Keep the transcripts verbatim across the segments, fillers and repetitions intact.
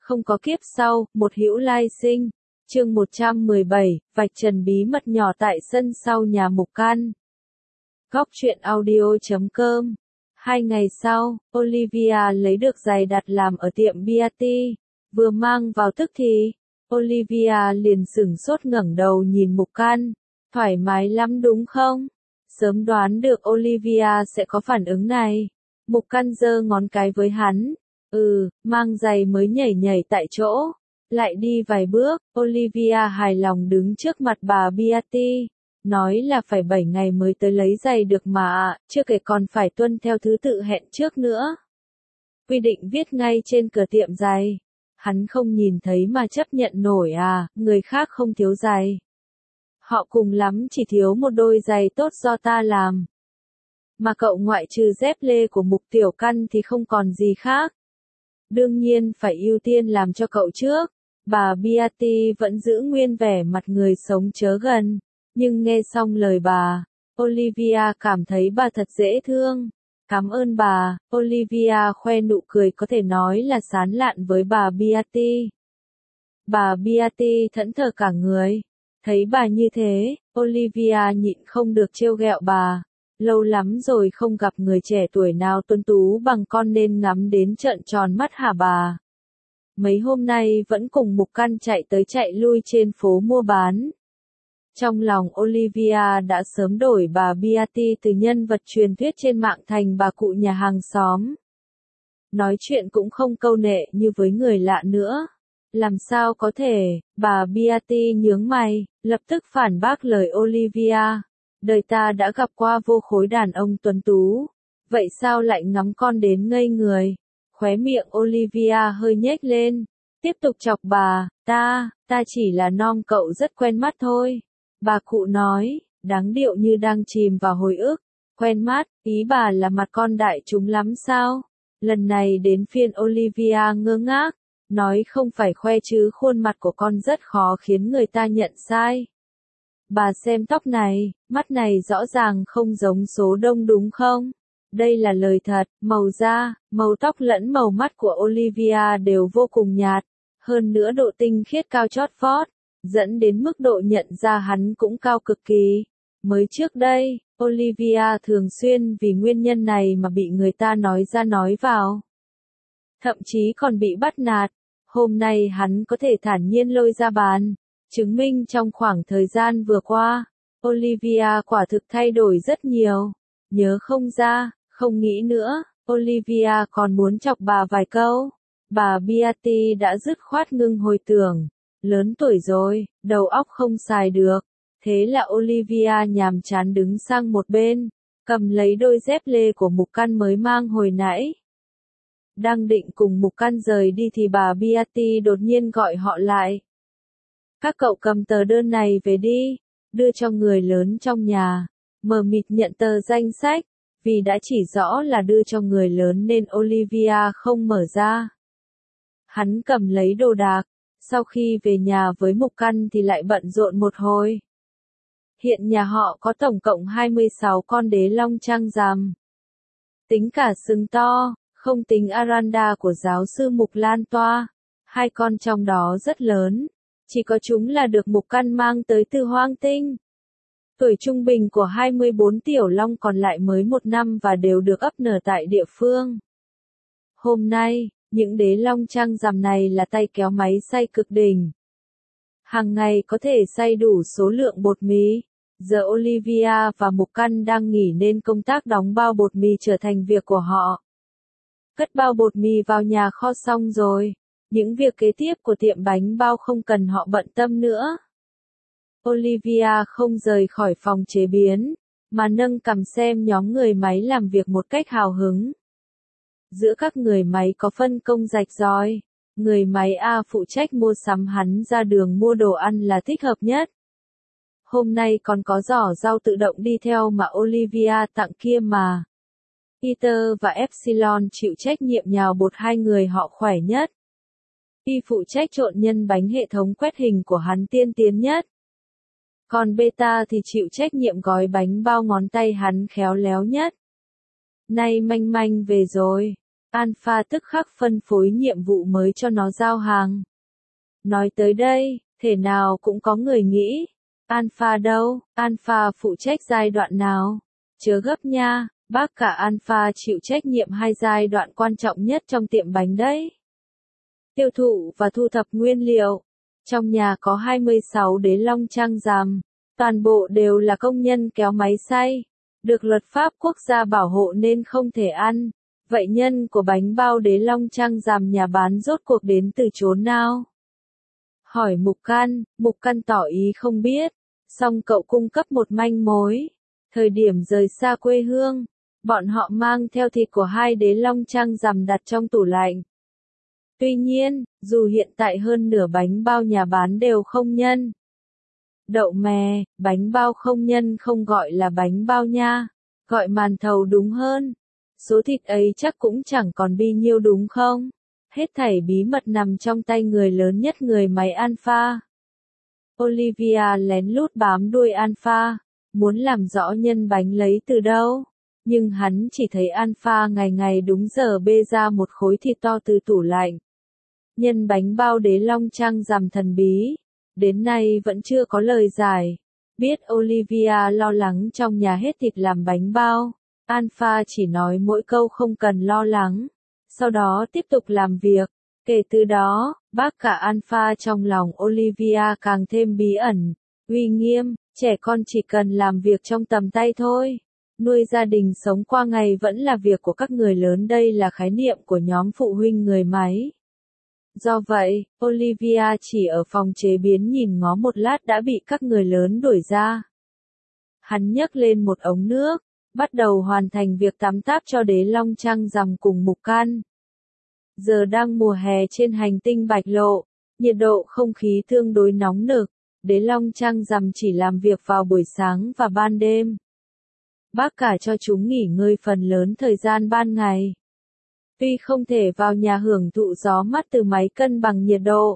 không có kiếp sau, một hữu lai sinh. Chương một trăm mười bảy, vạch trần bí mật nhỏ tại sân sau nhà Mục Căn. Góc truyện audio chấm com. Hai ngày sau, Olivia lấy được giày đặt làm ở tiệm Beauty, vừa mang vào tức thì, Olivia liền sửng sốt ngẩng đầu nhìn Mục Căn, thoải mái lắm đúng không? Sớm đoán được Olivia sẽ có phản ứng này. Mục Căn giơ ngón cái với hắn, ừ, mang giày mới nhảy nhảy tại chỗ. Lại đi vài bước, Olivia hài lòng đứng trước mặt bà Beauty, nói là phải bảy ngày mới tới lấy giày được mà, chưa kể còn phải tuân theo thứ tự hẹn trước nữa. Quy định viết ngay trên cửa tiệm giày. Hắn không nhìn thấy mà chấp nhận nổi à, người khác không thiếu giày. Họ cùng lắm chỉ thiếu một đôi giày tốt do ta làm. Mà cậu ngoại trừ dép lê của Mục Tiểu Căn thì không còn gì khác. Đương nhiên phải ưu tiên làm cho cậu trước. Bà Beauty vẫn giữ nguyên vẻ mặt người sống chớ gần, nhưng nghe xong lời bà, Olivia cảm thấy bà thật dễ thương. Cảm ơn bà, Olivia khoe nụ cười có thể nói là sán lạn với bà Beauty. Bà Beauty thẫn thờ cả người. Thấy bà như thế, Olivia nhịn không được trêu ghẹo bà. Lâu lắm rồi không gặp người trẻ tuổi nào tuấn tú bằng con nên ngắm đến trợn tròn mắt hả bà? Mấy hôm nay vẫn cùng Mục Căn chạy tới chạy lui trên phố mua bán. Trong lòng Olivia đã sớm đổi bà Beauty từ nhân vật truyền thuyết trên mạng thành bà cụ nhà hàng xóm. Nói chuyện cũng không câu nệ như với người lạ nữa. Làm sao có thể, bà Beauty nhướng mày, lập tức phản bác lời Olivia. Đời ta đã gặp qua vô khối đàn ông tuấn tú. Vậy sao lại ngắm con đến ngây người? Khóe miệng Olivia hơi nhếch lên. Tiếp tục chọc bà, ta, ta chỉ là nom cậu rất quen mắt thôi. Bà cụ nói, đáng điệu như đang chìm vào hồi ức. Quen mắt, ý bà là mặt con đại chúng lắm sao? Lần này đến phiên Olivia ngơ ngác. Nói không phải khoe chứ khuôn mặt của con rất khó khiến người ta nhận sai. Bà xem tóc này, mắt này rõ ràng không giống số đông đúng không? Đây là lời thật, màu da, màu tóc lẫn màu mắt của Olivia đều vô cùng nhạt, hơn nữa độ tinh khiết cao chót vót, dẫn đến mức độ nhận ra hắn cũng cao cực kỳ. Mới trước đây, Olivia thường xuyên vì nguyên nhân này mà bị người ta nói ra nói vào. Thậm chí còn bị bắt nạt. Hôm nay hắn có thể thản nhiên lôi ra bàn, chứng minh trong khoảng thời gian vừa qua, Olivia quả thực thay đổi rất nhiều. Nhớ không ra, không nghĩ nữa, Olivia còn muốn chọc bà vài câu. Bà Beauty đã dứt khoát ngưng hồi tưởng. Lớn tuổi rồi, đầu óc không xài được. Thế là Olivia nhàm chán đứng sang một bên, cầm lấy đôi dép lê của Mục Căn mới mang hồi nãy. Đang định cùng Mục Căn rời đi thì bà Beauty đột nhiên gọi họ lại. Các cậu cầm tờ đơn này về đi, đưa cho người lớn trong nhà. Mờ mịt nhận tờ danh sách, vì đã chỉ rõ là đưa cho người lớn nên Olivia không mở ra. Hắn cầm lấy đồ đạc, sau khi về nhà với Mục Căn thì lại bận rộn một hồi. Hiện nhà họ có tổng cộng hai mươi sáu con đế long trang rằm. Tính cả sừng to, không tính Aranda của giáo sư Mục Lan Toa, hai con trong đó rất lớn, chỉ có chúng là được Mục Căn mang tới từ hoang tinh. Tuổi trung bình của hai mươi bốn tiểu long còn lại mới một năm và đều được ấp nở tại địa phương. Hôm nay, những đế long trang rằm này là tay kéo máy xay cực đỉnh. Hàng ngày có thể xay đủ số lượng bột mì. Giờ Olivia và Mục Căn đang nghỉ nên công tác đóng bao bột mì trở thành việc của họ. Cất bao bột mì vào nhà kho xong rồi, những việc kế tiếp của tiệm bánh bao không cần họ bận tâm nữa. Olivia không rời khỏi phòng chế biến, mà nâng cằm xem nhóm người máy làm việc một cách hào hứng. Giữa các người máy có phân công rạch ròi, người máy A phụ trách mua sắm, hắn ra đường mua đồ ăn là thích hợp nhất. Hôm nay còn có giỏ rau tự động đi theo mà Olivia tặng kia mà. Peter và Epsilon chịu trách nhiệm nhào bột, hai người họ khỏe nhất. Y phụ trách trộn nhân bánh, hệ thống quét hình của hắn tiên tiến nhất. Còn Beta thì chịu trách nhiệm gói bánh bao, ngón tay hắn khéo léo nhất. Nay Manh Manh về rồi. Alpha tức khắc phân phối nhiệm vụ mới cho nó giao hàng. Nói tới đây, thể nào cũng có người nghĩ, Alpha đâu, Alpha phụ trách giai đoạn nào? Chớ gấp nha, bác cả Alpha chịu trách nhiệm hai giai đoạn quan trọng nhất trong tiệm bánh đấy. Tiêu thụ và thu thập nguyên liệu. Trong nhà có hai mươi sáu đế long trang rằm, toàn bộ đều là công nhân kéo máy xay, được luật pháp quốc gia bảo hộ nên không thể ăn. Vậy nhân của bánh bao đế long trang rằm nhà bán rốt cuộc đến từ chốn nào? Hỏi Mục Căn, Mục Căn tỏ ý không biết, song cậu cung cấp một manh mối. Thời điểm rời xa quê hương, bọn họ mang theo thịt của hai đế long trang rằm đặt trong tủ lạnh. Tuy nhiên, dù hiện tại hơn nửa bánh bao nhà bán đều không nhân. Đậu mè, bánh bao không nhân không gọi là bánh bao nha, gọi màn thầu đúng hơn. Số thịt ấy chắc cũng chẳng còn bi nhiêu đúng không? Hết thảy bí mật nằm trong tay người lớn nhất người máy Alpha. Olivia lén lút bám đuôi Alpha, muốn làm rõ nhân bánh lấy từ đâu. Nhưng hắn chỉ thấy Alpha ngày ngày đúng giờ bê ra một khối thịt to từ tủ lạnh. Nhân bánh bao đế long trang rằm thần bí, đến nay vẫn chưa có lời giải. Biết Olivia lo lắng trong nhà hết thịt làm bánh bao, Alpha chỉ nói mỗi câu không cần lo lắng, sau đó tiếp tục làm việc. Kể từ đó, bác cả Alpha trong lòng Olivia càng thêm bí ẩn, uy nghiêm, trẻ con chỉ cần làm việc trong tầm tay thôi. Nuôi gia đình sống qua ngày vẫn là việc của các người lớn, đây là khái niệm của nhóm phụ huynh người máy. Do vậy, Olivia chỉ ở phòng chế biến nhìn ngó một lát đã bị các người lớn đuổi ra. Hắn nhấc lên một ống nước, bắt đầu hoàn thành việc tắm táp cho đế long trang rằm cùng Mục Căn. Giờ đang mùa hè trên hành tinh Bạch Lộ, nhiệt độ không khí tương đối nóng nực, đế long trang rằm chỉ làm việc vào buổi sáng và ban đêm. Bác cả cho chúng nghỉ ngơi phần lớn thời gian ban ngày. Tuy không thể vào nhà hưởng thụ gió mát từ máy cân bằng nhiệt độ,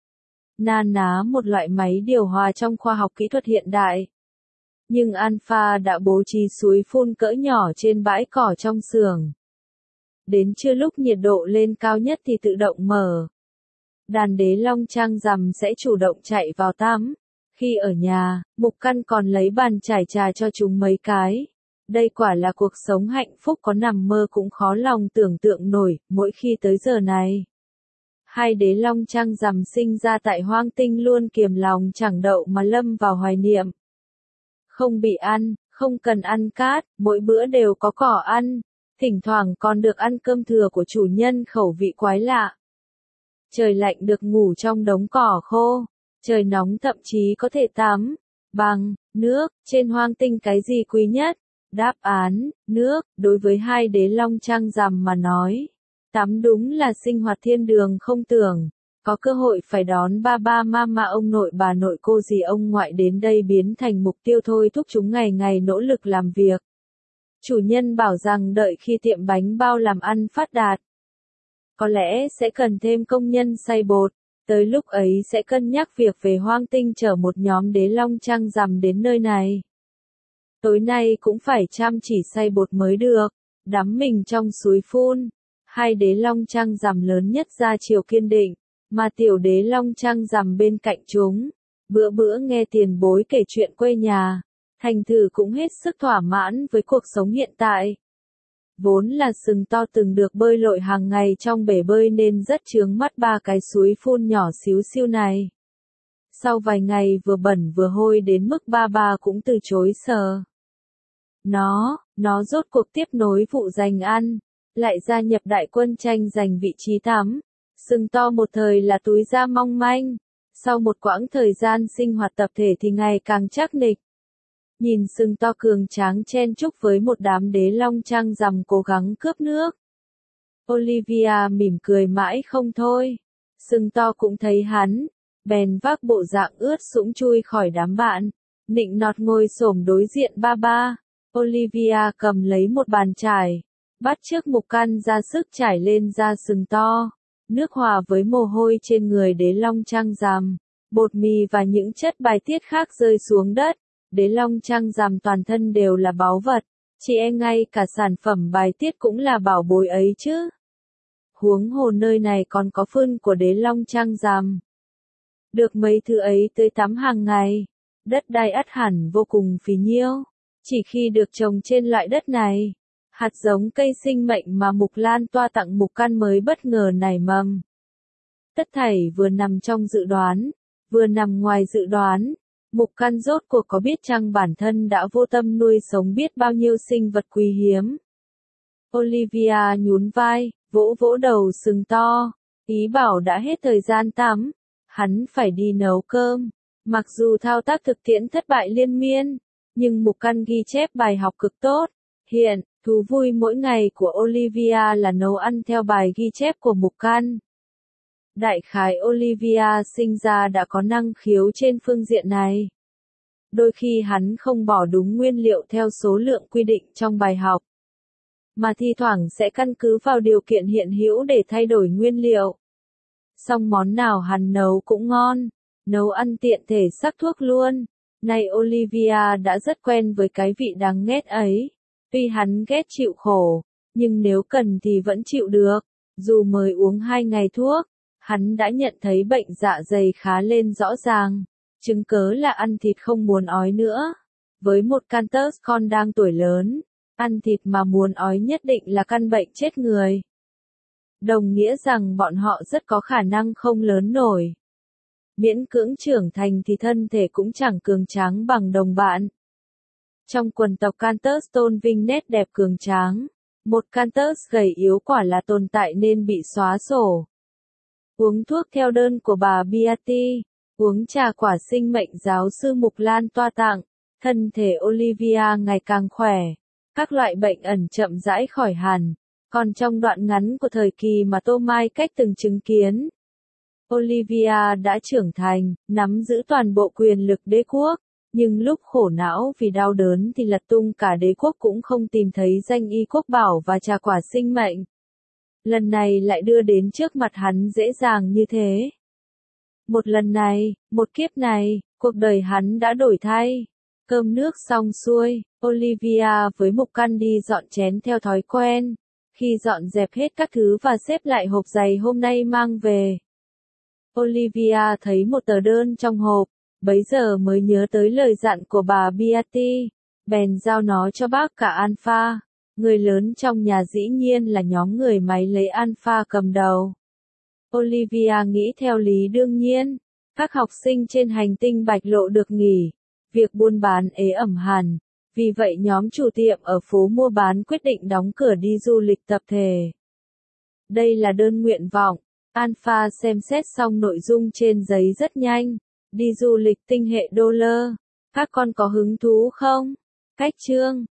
na ná một loại máy điều hòa trong khoa học kỹ thuật hiện đại, nhưng Alpha đã bố trí suối phun cỡ nhỏ trên bãi cỏ trong xưởng. Đến trưa lúc nhiệt độ lên cao nhất thì tự động mở. Đàn đế long trang rằm sẽ chủ động chạy vào tắm. Khi ở nhà, Mục Căn còn lấy bàn chải trà cho chúng mấy cái. Đây quả là cuộc sống hạnh phúc có nằm mơ cũng khó lòng tưởng tượng nổi, mỗi khi tới giờ này. Hai đế long trang rằm sinh ra tại hoang tinh luôn kiềm lòng chẳng đậu mà lâm vào hoài niệm. Không bị ăn, không cần ăn cát, mỗi bữa đều có cỏ ăn, thỉnh thoảng còn được ăn cơm thừa của chủ nhân khẩu vị quái lạ. Trời lạnh được ngủ trong đống cỏ khô, trời nóng thậm chí có thể tắm bằng nước. Trên hoang tinh cái gì quý nhất? Đáp án, nước. Đối với hai đế long trang rằm mà nói, tắm đúng là sinh hoạt thiên đường không tưởng. Có cơ hội phải đón ba ba mama ông nội bà nội cô dì ông ngoại đến đây biến thành mục tiêu thôi thúc chúng ngày ngày nỗ lực làm việc. Chủ nhân bảo rằng đợi khi tiệm bánh bao làm ăn phát đạt, có lẽ sẽ cần thêm công nhân xay bột. Tới lúc ấy sẽ cân nhắc việc về hoang tinh chở một nhóm đế long trang rằm đến nơi này. Tối nay cũng phải chăm chỉ xay bột mới được. Đắm mình trong suối phun, hai đế long trang rằm lớn nhất ra chiều kiên định, mà tiểu đế long trang rằm bên cạnh chúng. Bữa bữa nghe tiền bối kể chuyện quê nhà, thành thử cũng hết sức thỏa mãn với cuộc sống hiện tại. Vốn là sừng to từng được bơi lội hàng ngày trong bể bơi nên rất chướng mắt ba cái suối phun nhỏ xíu xiu này. Sau vài ngày vừa bẩn vừa hôi đến mức ba ba cũng từ chối sờ. Nó, nó rốt cuộc tiếp nối vụ giành ăn, lại gia nhập đại quân tranh giành vị trí tắm. Sừng to một thời là túi da mong manh, sau một quãng thời gian sinh hoạt tập thể thì ngày càng chắc nịch. Nhìn sừng to cường tráng chen chúc với một đám đế long trang rằm cố gắng cướp nước, Olivia mỉm cười mãi không thôi. Sừng to cũng thấy hắn, bèn vác bộ dạng ướt sũng chui khỏi đám bạn, nịnh nọt ngồi xổm đối diện ba ba. Olivia cầm lấy một bàn chải, bắt chước Mục Căn ra sức trải lên da sừng to. Nước hòa với mồ hôi trên người đế long trang rằm, bột mì và những chất bài tiết khác rơi xuống đất. Đế long trang rằm toàn thân đều là báu vật, chỉ e ngay cả sản phẩm bài tiết cũng là bảo bối ấy chứ. huống hồ nơi này còn có phân của đế long trang rằm. Được mấy thứ ấy tưới tắm hàng ngày, đất đai ắt hẳn vô cùng phì nhiêu. Chỉ khi được trồng trên loại đất này, hạt giống cây sinh mệnh mà Mục Lan Toa tặng Mục Căn mới bất ngờ nảy mầm. Tất thảy vừa nằm trong dự đoán, vừa nằm ngoài dự đoán. Mục Căn rốt cuộc có biết chăng bản thân đã vô tâm nuôi sống biết bao nhiêu sinh vật quý hiếm. Olivia nhún vai, vỗ vỗ đầu sừng to, ý bảo đã hết thời gian tắm, hắn phải đi nấu cơm. Mặc dù thao tác thực tiễn thất bại liên miên, nhưng Mục Căn ghi chép bài học cực tốt. Hiện, thú vui mỗi ngày của Olivia là nấu ăn theo bài ghi chép của Mục Căn. Đại khái Olivia sinh ra đã có năng khiếu trên phương diện này. Đôi khi hắn không bỏ đúng nguyên liệu theo số lượng quy định trong bài học, mà thi thoảng sẽ căn cứ vào điều kiện hiện hữu để thay đổi nguyên liệu. Song món nào hắn nấu cũng ngon, nấu ăn tiện thể sắc thuốc luôn. Nay Olivia đã rất quen với cái vị đáng ghét ấy. Tuy hắn ghét chịu khổ, nhưng nếu cần thì vẫn chịu được. Dù mới uống hai ngày thuốc, hắn đã nhận thấy bệnh dạ dày khá lên rõ ràng. Chứng cớ là ăn thịt không muốn ói nữa. Với một Cantus con đang tuổi lớn, ăn thịt mà muốn ói nhất định là căn bệnh chết người. Đồng nghĩa rằng bọn họ rất có khả năng không lớn nổi. Miễn cưỡng trưởng thành thì thân thể cũng chẳng cường tráng bằng đồng bạn. Trong quần tộc Cantus tôn vinh nét đẹp cường tráng, một Cantus gầy yếu quả là tồn tại nên bị xóa sổ. Uống thuốc theo đơn của bà Beatty, uống trà quả sinh mệnh giáo sư Mục Lan Toa tặng, thân thể Olivia ngày càng khỏe, các loại bệnh ẩn chậm rãi khỏi hẳn. Còn trong đoạn ngắn của thời kỳ mà Tô Mai Cách từng chứng kiến, Olivia đã trưởng thành, nắm giữ toàn bộ quyền lực đế quốc, nhưng lúc khổ não vì đau đớn thì lật tung cả đế quốc cũng không tìm thấy danh y quốc bảo và trà quả sinh mệnh. Lần này lại đưa đến trước mặt hắn dễ dàng như thế. Một lần này, một kiếp này, cuộc đời hắn đã đổi thay. Cơm nước xong xuôi, Olivia với Mục Căn đi dọn chén theo thói quen. Khi dọn dẹp hết các thứ và xếp lại hộp giày hôm nay mang về, Olivia thấy một tờ đơn trong hộp, bấy giờ mới nhớ tới lời dặn của bà Beatty, bèn giao nó cho bác cả Alpha. Người lớn trong nhà dĩ nhiên là nhóm người máy lấy Alpha cầm đầu. Olivia nghĩ theo lý đương nhiên, các học sinh trên hành tinh Bạch Lộ được nghỉ, việc buôn bán ế ẩm hẳn, vì vậy nhóm chủ tiệm ở phố mua bán quyết định đóng cửa đi du lịch tập thể. Đây là đơn nguyện vọng. Alpha xem xét xong nội dung trên giấy rất nhanh. Đi du lịch tinh hệ đô lơ. Các con có hứng thú không? Cách chương